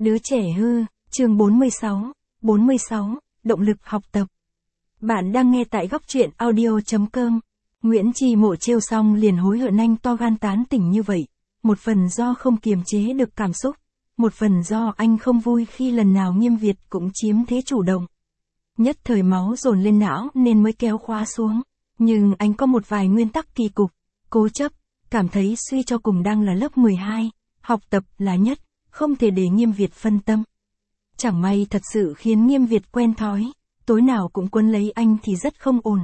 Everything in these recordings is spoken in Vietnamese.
Đứa trẻ hư, chương 46, động lực học tập. Bạn đang nghe tại góc truyện audio.com. Nguyễn Chi Mộ trêu xong liền hối hận anh to gan tán tỉnh như vậy. Một phần do không kiềm chế được cảm xúc, một phần do anh không vui khi lần nào Nghiêm Việt cũng chiếm thế chủ động. Nhất thời máu dồn lên não nên mới kéo khóa xuống. Nhưng anh có một vài nguyên tắc kỳ cục, cố chấp, cảm thấy suy cho cùng đang là lớp 12, học tập là nhất, không thể để Nghiêm Việt phân tâm. Chẳng may thật sự khiến Nghiêm Việt quen thói, tối nào cũng quấn lấy anh thì rất không ổn.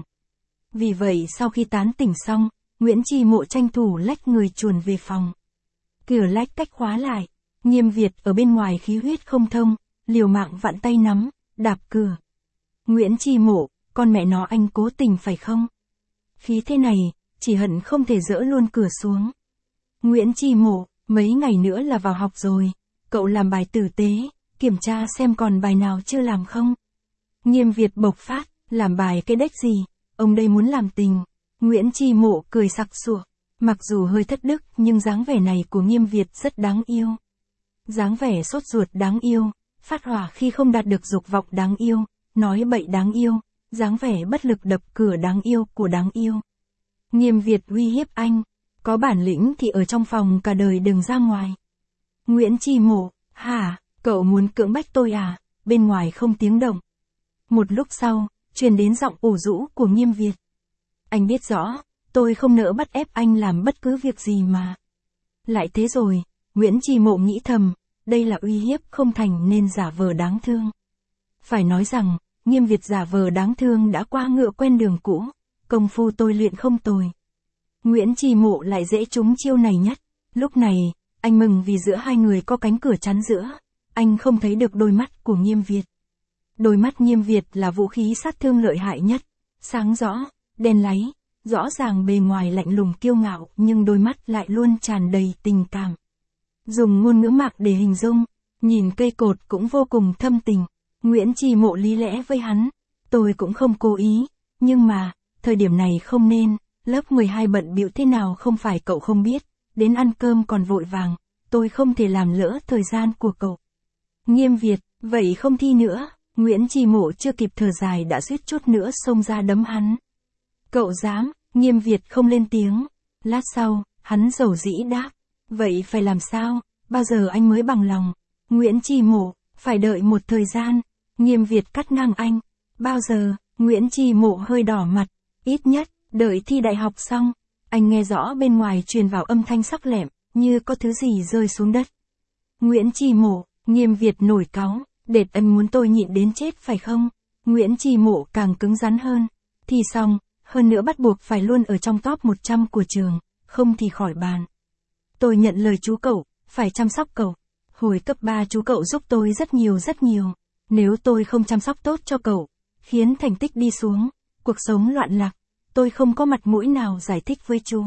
Vì vậy sau khi tán tỉnh xong, Nguyễn Chi Mộ tranh thủ lách người chuồn về phòng. Cửa lách cách khóa lại, Nghiêm Việt ở bên ngoài khí huyết không thông, liều mạng vặn tay nắm, đạp cửa. Nguyễn Chi Mộ, con mẹ nó anh cố tình phải không? Khí thế này, chỉ hận không thể dỡ luôn cửa xuống. Nguyễn Chi Mộ, mấy ngày nữa là vào học rồi, cậu làm bài tử tế, kiểm tra xem còn bài nào chưa làm không? Nghiêm Việt bộc phát, làm bài cái đếch gì, ông đây muốn làm tình. Nguyễn Chi Mộ cười sặc sụa, mặc dù hơi thất đức nhưng dáng vẻ này của Nghiêm Việt rất đáng yêu. Dáng vẻ sốt ruột đáng yêu, phát hỏa khi không đạt được dục vọng đáng yêu, nói bậy đáng yêu, dáng vẻ bất lực đập cửa đáng yêu của đáng yêu. Nghiêm Việt uy hiếp anh, có bản lĩnh thì ở trong phòng cả đời đừng ra ngoài. Nguyễn Chi Mộ, hả, cậu muốn cưỡng bách tôi à? Bên ngoài không tiếng động. Một lúc sau, truyền đến giọng ủ rũ của Nghiêm Việt. Anh biết rõ, tôi không nỡ bắt ép anh làm bất cứ việc gì mà. Lại thế rồi, Nguyễn Chi Mộ nghĩ thầm, đây là uy hiếp không thành nên giả vờ đáng thương. Phải nói rằng, Nghiêm Việt giả vờ đáng thương đã qua ngựa quen đường cũ, công phu tôi luyện không tồi. Nguyễn Chi Mộ lại dễ trúng chiêu này nhất. Lúc này, anh mừng vì giữa hai người có cánh cửa chắn giữa, anh không thấy được đôi mắt của Nghiêm Việt. Đôi mắt Nghiêm Việt là vũ khí sát thương lợi hại nhất, sáng rõ, đen láy, rõ ràng bề ngoài lạnh lùng kiêu ngạo nhưng đôi mắt lại luôn tràn đầy tình cảm. Dùng ngôn ngữ mạc để hình dung, nhìn cây cột cũng vô cùng thâm tình. Nguyễn Chi Mộ lý lẽ với hắn, tôi cũng không cố ý, nhưng mà, thời điểm này không nên, lớp 12 bận bịu thế nào không phải cậu không biết, đến ăn cơm còn vội vàng, tôi không thể làm lỡ thời gian của cậu. Nghiêm Việt, vậy không thi nữa. Nguyễn Chi Mộ chưa kịp thở dài đã suýt chút nữa xông ra đấm hắn. Cậu dám? Nghiêm Việt không lên tiếng. Lát sau, hắn dầu dĩ đáp. Vậy phải làm sao? Bao giờ anh mới bằng lòng? Nguyễn Chi Mộ, phải đợi một thời gian. Nghiêm Việt cắt ngang anh. Bao giờ? Nguyễn Chi Mộ hơi đỏ mặt. Ít nhất, đợi thi đại học xong. Anh nghe rõ bên ngoài truyền vào âm thanh sắc lẹm, như có thứ gì rơi xuống đất. Nguyễn Chi Mộ, Nghiêm Việt nổi cáu. Đệt anh muốn tôi nhịn đến chết phải không? Nguyễn Chi Mộ càng cứng rắn hơn. Thì xong, hơn nữa bắt buộc phải luôn ở trong top 100 của trường, không thì khỏi bàn. Tôi nhận lời chú cậu, phải chăm sóc cậu. Hồi cấp 3 chú cậu giúp tôi rất nhiều. Nếu tôi không chăm sóc tốt cho cậu, khiến thành tích đi xuống, cuộc sống loạn lạc, tôi không có mặt mũi nào giải thích với chú.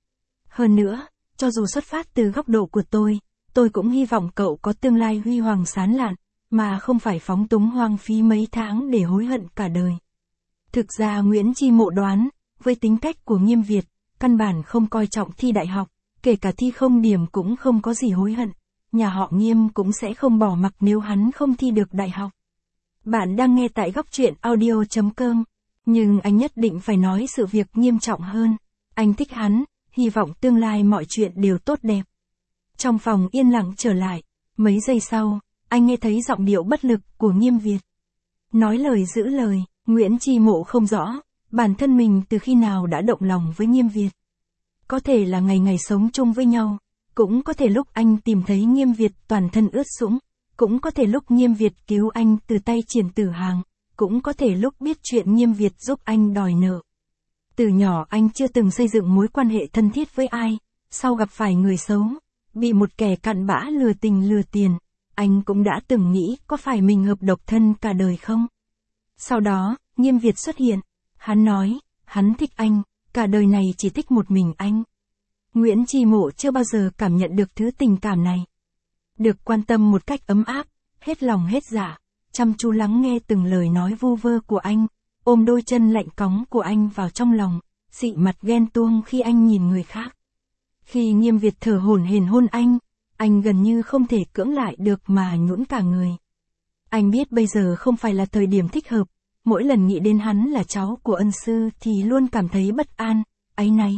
Hơn nữa, cho dù xuất phát từ góc độ của tôi cũng hy vọng cậu có tương lai huy hoàng sáng lạn, mà không phải phóng túng hoang phí mấy tháng để hối hận cả đời. Thực ra Nguyễn Chi Mộ đoán, với tính cách của Nghiêm Việt, căn bản không coi trọng thi đại học, kể cả thi không điểm cũng không có gì hối hận. Nhà họ Nghiêm cũng sẽ không bỏ mặc nếu hắn không thi được đại học. Bạn đang nghe tại góc truyện audio.com, nhưng anh nhất định phải nói sự việc nghiêm trọng hơn. Anh thích hắn, hy vọng tương lai mọi chuyện đều tốt đẹp. Trong phòng yên lặng trở lại, mấy giây sau, anh nghe thấy giọng điệu bất lực của Nghiêm Việt. Nói lời giữ lời, Nguyễn Chi Mộ không rõ, bản thân mình từ khi nào đã động lòng với Nghiêm Việt. Có thể là ngày ngày sống chung với nhau, cũng có thể lúc anh tìm thấy Nghiêm Việt toàn thân ướt sũng, cũng có thể lúc Nghiêm Việt cứu anh từ tay Triển Tử Hàng, cũng có thể lúc biết chuyện Nghiêm Việt giúp anh đòi nợ. Từ nhỏ anh chưa từng xây dựng mối quan hệ thân thiết với ai, sau gặp phải người xấu, bị một kẻ cặn bã lừa tình lừa tiền. Anh cũng đã từng nghĩ có phải mình hợp độc thân cả đời không? Sau đó, Nghiêm Việt xuất hiện. Hắn nói, hắn thích anh, cả đời này chỉ thích một mình anh. Nguyễn Chi Mộ chưa bao giờ cảm nhận được thứ tình cảm này. Được quan tâm một cách ấm áp, hết lòng hết dạ, chăm chú lắng nghe từng lời nói vu vơ của anh, ôm đôi chân lạnh cóng của anh vào trong lòng, dị mặt ghen tuông khi anh nhìn người khác. Khi Nghiêm Việt thở hổn hển hôn anh, anh gần như không thể cưỡng lại được mà nhũn cả người. Anh biết bây giờ không phải là thời điểm thích hợp, mỗi lần nghĩ đến hắn là cháu của ân sư thì luôn cảm thấy bất an, áy náy.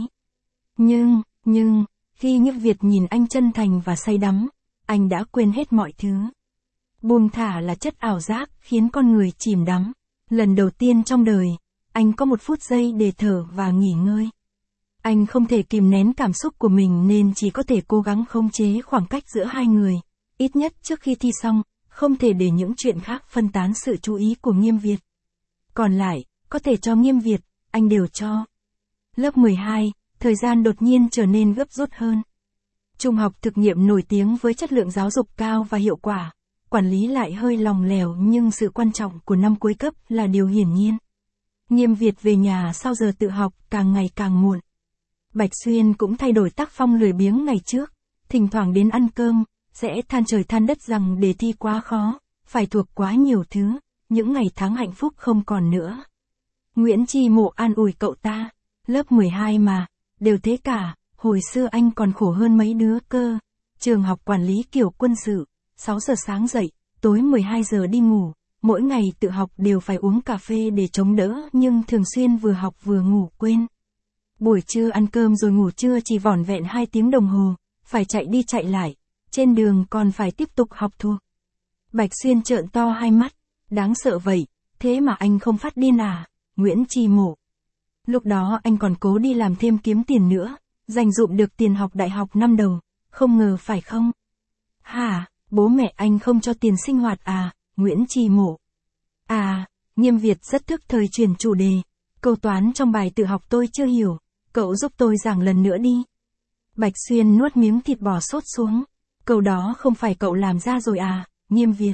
Nhưng, khi Nhiếp Việt nhìn anh chân thành và say đắm, anh đã quên hết mọi thứ. Buông thả là chất ảo giác khiến con người chìm đắm. Lần đầu tiên trong đời, anh có một phút giây để thở và nghỉ ngơi. Anh không thể kìm nén cảm xúc của mình nên chỉ có thể cố gắng khống chế khoảng cách giữa hai người. Ít nhất trước khi thi xong, không thể để những chuyện khác phân tán sự chú ý của Nghiêm Việt. Còn lại, có thể cho Nghiêm Việt, anh đều cho. Lớp 12, thời gian đột nhiên trở nên gấp rút hơn. Trung học thực nghiệm nổi tiếng với chất lượng giáo dục cao và hiệu quả. Quản lý lại hơi lòng lẻo nhưng sự quan trọng của năm cuối cấp là điều hiển nhiên. Nghiêm Việt về nhà sau giờ tự học càng ngày càng muộn. Bạch Xuyên cũng thay đổi tác phong lười biếng ngày trước, thỉnh thoảng đến ăn cơm, sẽ than trời than đất rằng đề thi quá khó, phải thuộc quá nhiều thứ, những ngày tháng hạnh phúc không còn nữa. Nguyễn Chi Mộ an ủi cậu ta, lớp 12 mà, đều thế cả, hồi xưa anh còn khổ hơn mấy đứa cơ. Trường học quản lý kiểu quân sự, 6 giờ sáng dậy, tối 12 giờ đi ngủ, mỗi ngày tự học đều phải uống cà phê để chống đỡ nhưng thường xuyên vừa học vừa ngủ quên. Buổi trưa ăn cơm rồi ngủ trưa chỉ vỏn vẹn 2 tiếng đồng hồ, phải chạy đi chạy lại, trên đường còn phải tiếp tục học thuộc. Bạch Xuyên trợn to hai mắt, đáng sợ vậy, thế mà anh không phát điên à, Nguyễn Chi Mộ. Lúc đó anh còn cố đi làm thêm kiếm tiền nữa, dành dụm được tiền học đại học năm đầu, không ngờ phải không? Hả, bố mẹ anh không cho tiền sinh hoạt à, Nguyễn Chi Mộ. À, Nghiêm Việt rất thức thời chuyển chủ đề, câu toán trong bài tự học tôi chưa hiểu, cậu giúp tôi giảng lần nữa đi. Bạch Xuyên nuốt miếng thịt bò sốt xuống, câu đó không phải cậu làm ra rồi à, Nghiêm Việt.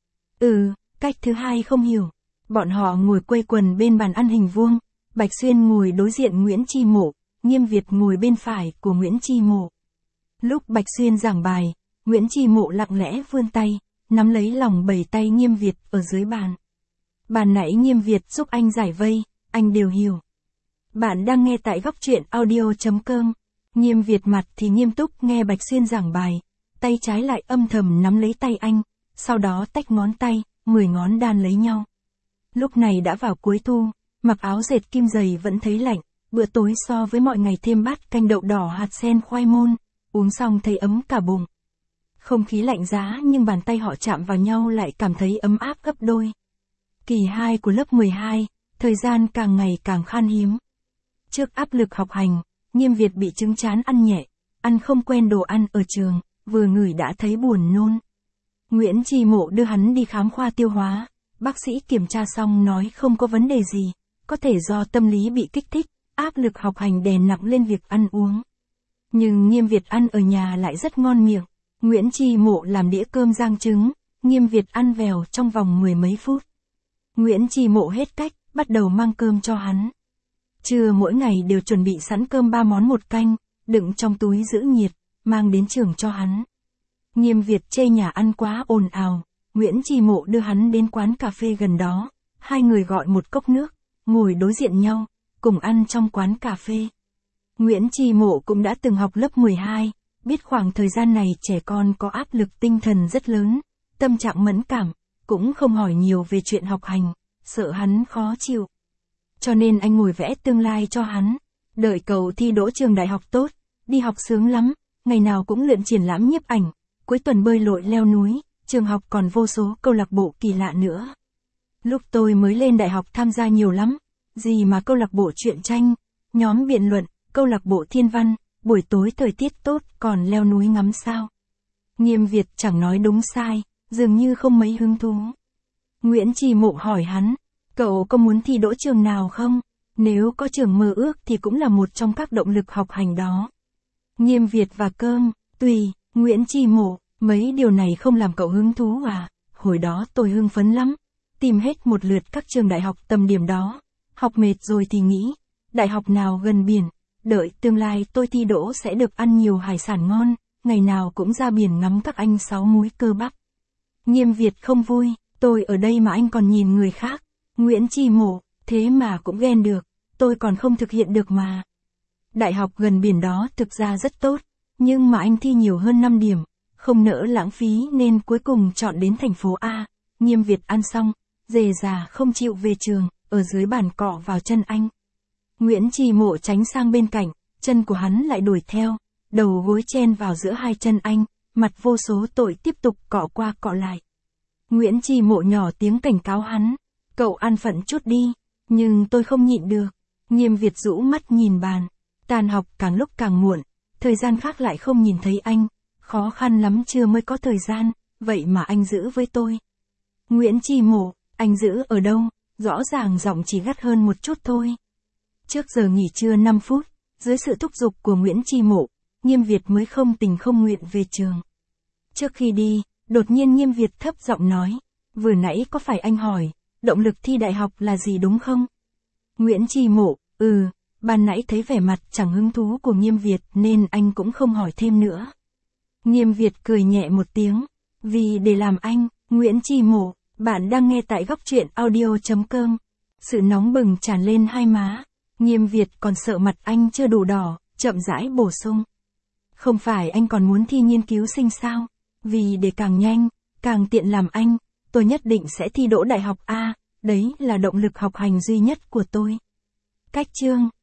Cách thứ hai không hiểu. Bọn họ ngồi quây quần bên bàn ăn hình vuông, Bạch Xuyên ngồi đối diện Nguyễn Chi Mộ, Nghiêm Việt ngồi bên phải của Nguyễn Chi Mộ. Lúc Bạch Xuyên giảng bài, Nguyễn Chi Mộ lặng lẽ vươn tay, nắm lấy lòng bàn tay Nghiêm Việt ở dưới bàn. Bàn nãy Nghiêm Việt giúp anh giải vây, anh đều hiểu. Bạn đang nghe tại Góc Truyện Audio.com. Nghiêm Việt mặt thì nghiêm túc nghe Bạch Xuyên giảng bài, tay trái lại âm thầm nắm lấy tay anh, sau đó tách ngón tay, 10 ngón đan lấy nhau. Lúc này đã vào cuối thu, mặc áo dệt kim dày vẫn thấy lạnh, bữa tối so với mọi ngày thêm bát canh đậu đỏ hạt sen khoai môn, uống xong thấy ấm cả bụng. Không khí lạnh giá nhưng bàn tay họ chạm vào nhau lại cảm thấy ấm áp gấp đôi. Kỳ 2 của lớp 12, thời gian càng ngày càng khan hiếm. Trước áp lực học hành, Nghiêm Việt bị chứng chán ăn nhẹ, ăn không quen đồ ăn ở trường, vừa ngửi đã thấy buồn nôn. Nguyễn Chi Mộ đưa hắn đi khám khoa tiêu hóa, bác sĩ kiểm tra xong nói không có vấn đề gì, có thể do tâm lý bị kích thích, áp lực học hành đè nặng lên việc ăn uống. Nhưng Nghiêm Việt ăn ở nhà lại rất ngon miệng. Nguyễn Chi Mộ làm đĩa cơm rang trứng, Nghiêm Việt ăn vèo trong vòng 10 mấy phút. Nguyễn Chi Mộ hết cách, bắt đầu mang cơm cho hắn. Trưa mỗi ngày đều chuẩn bị sẵn cơm 3 món một canh, đựng trong túi giữ nhiệt, mang đến trường cho hắn. Nghiêm Việt chê nhà ăn quá ồn ào, Nguyễn Chi Mộ đưa hắn đến quán cà phê gần đó, hai người gọi một cốc nước, ngồi đối diện nhau, cùng ăn trong quán cà phê. Nguyễn Chi Mộ cũng đã từng học lớp 12, biết khoảng thời gian này trẻ con có áp lực tinh thần rất lớn, tâm trạng mẫn cảm, cũng không hỏi nhiều về chuyện học hành, sợ hắn khó chịu. Cho nên anh ngồi vẽ tương lai cho hắn, đợi cậu thi đỗ trường đại học tốt, đi học sướng lắm, ngày nào cũng lượn triển lãm nhiếp ảnh, cuối tuần bơi lội leo núi, trường học còn vô số câu lạc bộ kỳ lạ nữa. Lúc tôi mới lên đại học tham gia nhiều lắm, gì mà câu lạc bộ truyện tranh, nhóm biện luận, câu lạc bộ thiên văn, buổi tối thời tiết tốt còn leo núi ngắm sao. Nghiêm Việt chẳng nói đúng sai, dường như không mấy hứng thú. Nguyễn Chi Mộ hỏi hắn, cậu có muốn thi đỗ trường nào không? Nếu có trường mơ ước thì cũng là một trong các động lực học hành đó. Nghiêm Việt và cơm, tùy, Nguyễn Chi Mộ, mấy điều này không làm cậu hứng thú à? Hồi đó tôi hưng phấn lắm, tìm hết một lượt các trường đại học tầm điểm đó. Học mệt rồi thì nghĩ, đại học nào gần biển, đợi tương lai tôi thi đỗ sẽ được ăn nhiều hải sản ngon, ngày nào cũng ra biển ngắm các anh sáu múi cơ bắp. Nghiêm Việt không vui, tôi ở đây mà anh còn nhìn người khác. Nguyễn Chi Mộ, thế mà cũng ghen được, tôi còn không thực hiện được mà. Đại học gần biển đó thực ra rất tốt, nhưng mà anh thi nhiều hơn 5 điểm, không nỡ lãng phí nên cuối cùng chọn đến thành phố A. Nghiêm Việt ăn xong, dề già không chịu về trường, ở dưới bàn cọ vào chân anh. Nguyễn Trì Mộ tránh sang bên cạnh, chân của hắn lại đuổi theo, đầu gối chen vào giữa hai chân anh, mặt vô số tội tiếp tục cọ qua cọ lại. Nguyễn Trì Mộ nhỏ tiếng cảnh cáo hắn, cậu ăn phận chút đi, nhưng tôi không nhịn được. Nghiêm Việt rũ mắt nhìn bàn, tan học càng lúc càng muộn, thời gian khác lại không nhìn thấy anh, khó khăn lắm chưa mới có thời gian, vậy mà anh giữ với tôi. Nguyễn Trì Mộ, anh giữ ở đâu? Rõ ràng giọng chỉ gắt hơn một chút thôi. Trước giờ nghỉ trưa 5 phút, dưới sự thúc giục của Nguyễn Trì Mộ, Nghiêm Việt mới không tình không nguyện về trường. Trước khi đi, đột nhiên Nghiêm Việt thấp giọng nói, vừa nãy có phải anh hỏi, động lực thi đại học là gì đúng không? Nguyễn Trì Mộ, ban nãy thấy vẻ mặt chẳng hứng thú của Nghiêm Việt nên anh cũng không hỏi thêm nữa. Nghiêm Việt cười nhẹ một tiếng, vì để làm anh, Nguyễn Trì Mộ, bạn đang nghe tại góc truyện audio.com. Sự nóng bừng tràn lên hai má, Nghiêm Việt còn sợ mặt anh chưa đủ đỏ, chậm rãi bổ sung. Không phải anh còn muốn thi nghiên cứu sinh sao? Vì để càng nhanh, càng tiện làm anh, tôi nhất định sẽ thi đỗ đại học A, đấy là động lực học hành duy nhất của tôi. Cách chương